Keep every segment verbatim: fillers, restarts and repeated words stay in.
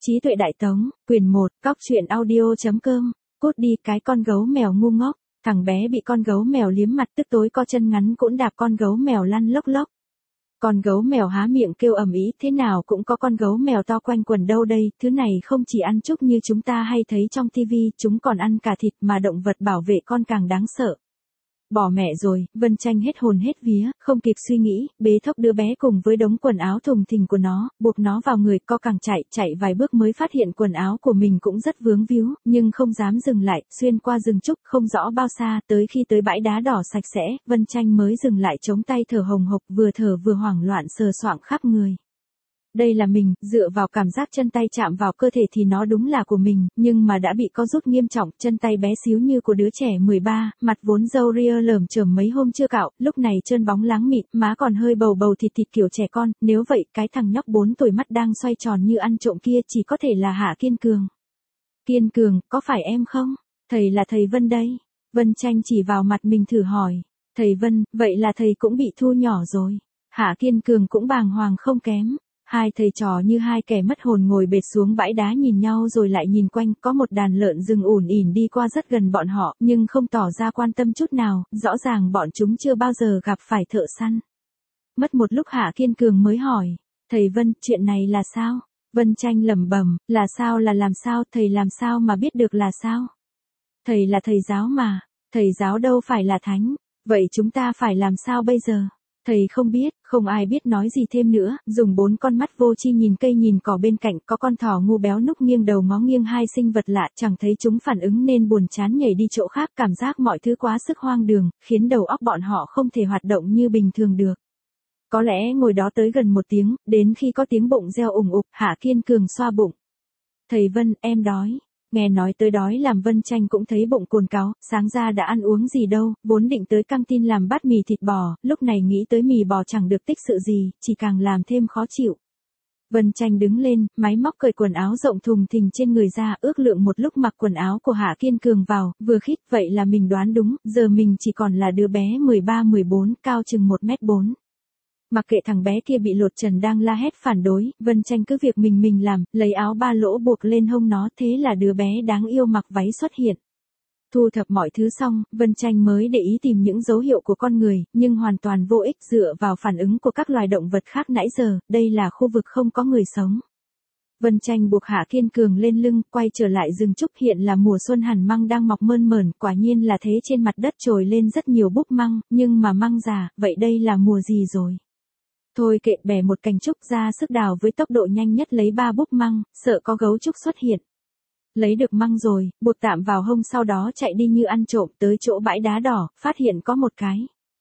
Trí tuệ đại tống, quyền một, cóc truyện audio.com, cút đi cái con gấu mèo ngu ngốc, thằng bé bị con gấu mèo liếm mặt tức tối co chân ngắn cũn đạp con gấu mèo lăn lốc lốc. Con gấu mèo há miệng kêu ầm ĩ, thế nào cũng có con gấu mèo to quanh quần đâu đây, thứ này không chỉ ăn chúc như chúng ta hay thấy trong tivi, chúng còn ăn cả thịt mà động vật bảo vệ con càng đáng sợ. Bỏ mẹ rồi, Vân Tranh hết hồn hết vía, không kịp suy nghĩ, bế thốc đứa bé cùng với đống quần áo thùng thình của nó, buộc nó vào người, co càng chạy, chạy vài bước mới phát hiện quần áo của mình cũng rất vướng víu, nhưng không dám dừng lại, xuyên qua rừng trúc, không rõ bao xa, tới khi tới bãi đá đỏ sạch sẽ, Vân Tranh mới dừng lại chống tay thở hồng hộc, vừa thở vừa hoảng loạn sờ soạng khắp người. Đây là mình, dựa vào cảm giác chân tay chạm vào cơ thể thì nó đúng là của mình, nhưng mà đã bị co rút nghiêm trọng, chân tay bé xíu như của đứa trẻ mười ba, mặt vốn râu ria lởm chởm mấy hôm chưa cạo, lúc này trơn bóng láng mịn, má còn hơi bầu bầu thịt thịt kiểu trẻ con, nếu vậy cái thằng nhóc bốn tuổi mắt đang xoay tròn như ăn trộm kia chỉ có thể là Hạ Kiên Cường. Kiên Cường, có phải em không? Thầy là thầy Vân đây. Vân Tranh chỉ vào mặt mình thử hỏi. Thầy Vân, vậy là thầy cũng bị thu nhỏ rồi. Hạ Kiên Cường cũng bàng hoàng không kém. Hai thầy trò như hai kẻ mất hồn ngồi bệt xuống bãi đá nhìn nhau rồi lại nhìn quanh, có một đàn lợn rừng ủn ỉn đi qua rất gần bọn họ, nhưng không tỏ ra quan tâm chút nào, rõ ràng bọn chúng chưa bao giờ gặp phải thợ săn. Mất một lúc Hạ Kiên Cường mới hỏi, thầy Vân, chuyện này là sao? Vân Tranh lẩm bẩm, là sao là làm sao, thầy làm sao mà biết được là sao? Thầy là thầy giáo mà, thầy giáo đâu phải là thánh, vậy chúng ta phải làm sao bây giờ? Thầy không biết, không ai biết nói gì thêm nữa, dùng bốn con mắt vô tri nhìn cây nhìn cỏ bên cạnh, có con thỏ ngu béo núc nghiêng đầu ngó nghiêng hai sinh vật lạ, chẳng thấy chúng phản ứng nên buồn chán nhảy đi chỗ khác, cảm giác mọi thứ quá sức hoang đường, khiến đầu óc bọn họ không thể hoạt động như bình thường được. Có lẽ ngồi đó tới gần một tiếng, đến khi có tiếng bụng reo ủng ục, Hạ Kiên Cường xoa bụng. Thầy Vân, em đói. Nghe nói tới đói làm Vân Tranh cũng thấy bụng cồn cào, sáng ra đã ăn uống gì đâu, vốn định tới căng tin làm bát mì thịt bò, lúc này nghĩ tới mì bò chẳng được tích sự gì, chỉ càng làm thêm khó chịu. Vân Tranh đứng lên, máy móc cởi quần áo rộng thùng thình trên người ra, ước lượng một lúc mặc quần áo của Hạ Kiên Cường vào, vừa khít, vậy là mình đoán đúng, giờ mình chỉ còn là đứa bé mười ba mười bốn, cao chừng một mét bốn. Mặc kệ thằng bé kia bị lột trần đang la hét phản đối, Vân Tranh cứ việc mình mình làm, lấy áo ba lỗ buộc lên hông nó, thế là đứa bé đáng yêu mặc váy xuất hiện. Thu thập mọi thứ xong, Vân Tranh mới để ý tìm những dấu hiệu của con người, nhưng hoàn toàn vô ích dựa vào phản ứng của các loài động vật khác nãy giờ, đây là khu vực không có người sống. Vân Tranh buộc Hạ Kiên Cường lên lưng, quay trở lại rừng trúc, hiện là mùa xuân hẳn măng đang mọc mơn mởn, quả nhiên là thế, trên mặt đất trồi lên rất nhiều búp măng, nhưng mà măng già, vậy đây là mùa gì rồi? Thôi kệ, bẻ một cành trúc ra sức đào với tốc độ nhanh nhất lấy ba búp măng, sợ có gấu trúc xuất hiện. Lấy được măng rồi, buộc tạm vào hông sau đó chạy đi như ăn trộm tới chỗ bãi đá đỏ, phát hiện có một cái.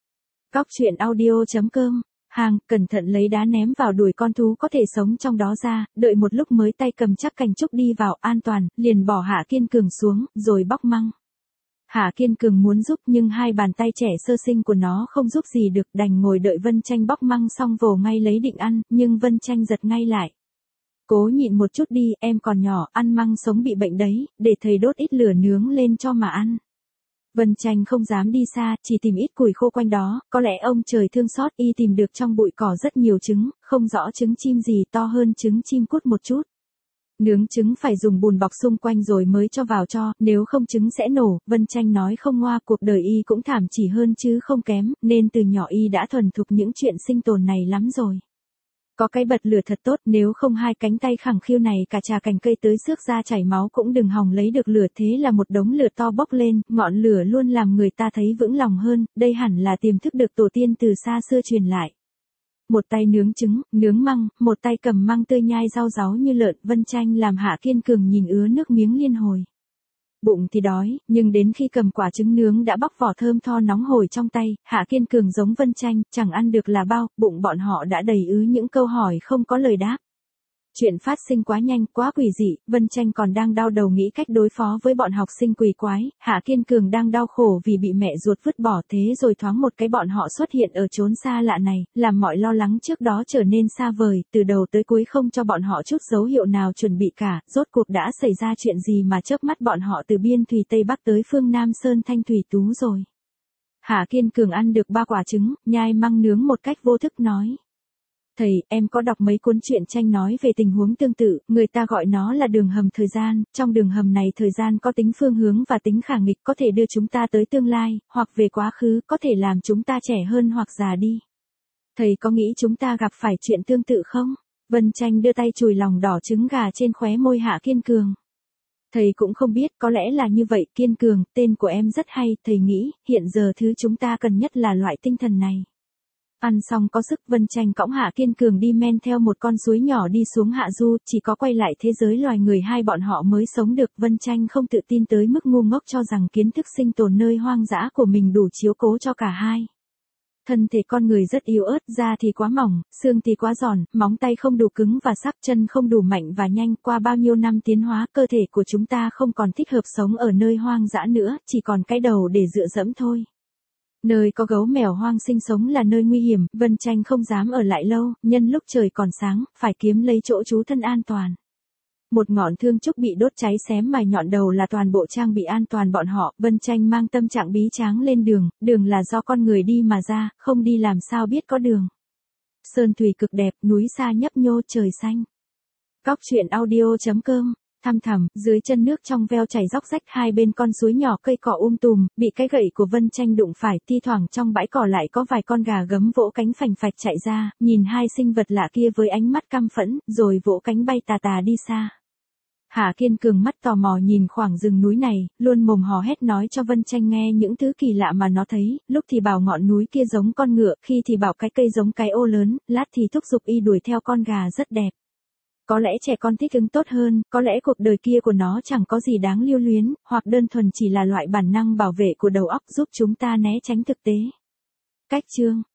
Cóc truyện audio.com, hàng, cẩn thận lấy đá ném vào đuổi con thú có thể sống trong đó ra, đợi một lúc mới tay cầm chắc cành trúc đi vào, an toàn, liền bỏ Hạ Kiên Cường xuống, rồi bóc măng. Hạ Kiên Cường muốn giúp nhưng hai bàn tay trẻ sơ sinh của nó không giúp gì được, đành ngồi đợi Vân Tranh bóc măng xong vồ ngay lấy định ăn, nhưng Vân Tranh giật ngay lại. Cố nhịn một chút đi, em còn nhỏ, ăn măng sống bị bệnh đấy, để thầy đốt ít lửa nướng lên cho mà ăn. Vân Tranh không dám đi xa, chỉ tìm ít củi khô quanh đó, có lẽ ông trời thương xót y tìm được trong bụi cỏ rất nhiều trứng, không rõ trứng chim gì to hơn trứng chim cút một chút. Nướng trứng phải dùng bùn bọc xung quanh rồi mới cho vào cho, nếu không trứng sẽ nổ, Vân Tranh nói không ngoa, cuộc đời y cũng thảm chỉ hơn chứ không kém, nên từ nhỏ y đã thuần thục những chuyện sinh tồn này lắm rồi. Có cái bật lửa thật tốt, nếu không hai cánh tay khẳng khiu này cả trà cành cây tới xước ra chảy máu cũng đừng hòng lấy được lửa, thế là một đống lửa to bốc lên, ngọn lửa luôn làm người ta thấy vững lòng hơn, đây hẳn là tiềm thức được tổ tiên từ xa xưa truyền lại. Một tay nướng trứng, nướng măng, một tay cầm măng tươi nhai rau ráu như lợn, Vân Tranh làm Hạ Kiên Cường nhìn ứa nước miếng liên hồi. Bụng thì đói, nhưng đến khi cầm quả trứng nướng đã bóc vỏ thơm tho nóng hổi trong tay, Hạ Kiên Cường giống Vân Tranh, chẳng ăn được là bao, bụng bọn họ đã đầy ứ những câu hỏi không có lời đáp. Chuyện phát sinh quá nhanh, quá quỷ dị, Vân Tranh còn đang đau đầu nghĩ cách đối phó với bọn học sinh quỷ quái, Hạ Kiên Cường đang đau khổ vì bị mẹ ruột vứt bỏ, thế rồi thoáng một cái bọn họ xuất hiện ở chốn xa lạ này, làm mọi lo lắng trước đó trở nên xa vời, từ đầu tới cuối không cho bọn họ chút dấu hiệu nào chuẩn bị cả, rốt cuộc đã xảy ra chuyện gì mà chớp mắt bọn họ từ biên thùy Tây Bắc tới phương Nam Sơn Thanh Thủy Tú rồi. Hạ Kiên Cường ăn được ba quả trứng, nhai măng nướng một cách vô thức nói. Thầy, em có đọc mấy cuốn truyện tranh nói về tình huống tương tự, người ta gọi nó là đường hầm thời gian, trong đường hầm này thời gian có tính phương hướng và tính khả nghịch, có thể đưa chúng ta tới tương lai, hoặc về quá khứ, có thể làm chúng ta trẻ hơn hoặc già đi. Thầy có nghĩ chúng ta gặp phải chuyện tương tự không? Vân Tranh đưa tay chùi lòng đỏ trứng gà trên khóe môi Hạ Kiên Cường. Thầy cũng không biết, có lẽ là như vậy. Kiên Cường, tên của em rất hay, thầy nghĩ, hiện giờ thứ chúng ta cần nhất là loại tinh thần này. Ăn xong có sức, Vân Tranh cõng Hạ Kiên Cường đi men theo một con suối nhỏ đi xuống hạ du, chỉ có quay lại thế giới loài người hai bọn họ mới sống được. Vân Tranh không tự tin tới mức ngu ngốc cho rằng kiến thức sinh tồn nơi hoang dã của mình đủ chiếu cố cho cả hai. Thân thể con người rất yếu ớt, da thì quá mỏng, xương thì quá giòn, móng tay không đủ cứng và sắc, chân không đủ mạnh và nhanh. Qua bao nhiêu năm tiến hóa, cơ thể của chúng ta không còn thích hợp sống ở nơi hoang dã nữa, chỉ còn cái đầu để dựa dẫm thôi. Nơi có gấu mèo hoang sinh sống là nơi nguy hiểm, Vân Tranh không dám ở lại lâu, nhân lúc trời còn sáng, phải kiếm lấy chỗ trú thân an toàn. Một ngọn thương trúc bị đốt cháy xém mài nhọn đầu là toàn bộ trang bị an toàn bọn họ. Vân Tranh mang tâm trạng bí tráng lên đường, đường là do con người đi mà ra, không đi làm sao biết có đường. Sơn thủy cực đẹp, núi xa nhấp nhô, trời xanh. Cóc truyện audio chấm com. Thăm thẳm, dưới chân nước trong veo chảy róc rách, hai bên con suối nhỏ cây cỏ um tùm, bị cái gậy của Vân Tranh đụng phải, thi thoảng trong bãi cỏ lại có vài con gà gấm vỗ cánh phành phạch chạy ra, nhìn hai sinh vật lạ kia với ánh mắt căm phẫn, rồi vỗ cánh bay tà tà đi xa. Hạ Kiên Cường mắt tò mò nhìn khoảng rừng núi này, luôn mồm hò hét nói cho Vân Tranh nghe những thứ kỳ lạ mà nó thấy, lúc thì bảo ngọn núi kia giống con ngựa, khi thì bảo cái cây giống cái ô lớn, lát thì thúc giục y đuổi theo con gà rất đẹp. Có lẽ trẻ con thích ứng tốt hơn, có lẽ cuộc đời kia của nó chẳng có gì đáng lưu luyến, hoặc đơn thuần chỉ là loại bản năng bảo vệ của đầu óc giúp chúng ta né tránh thực tế. Cách chương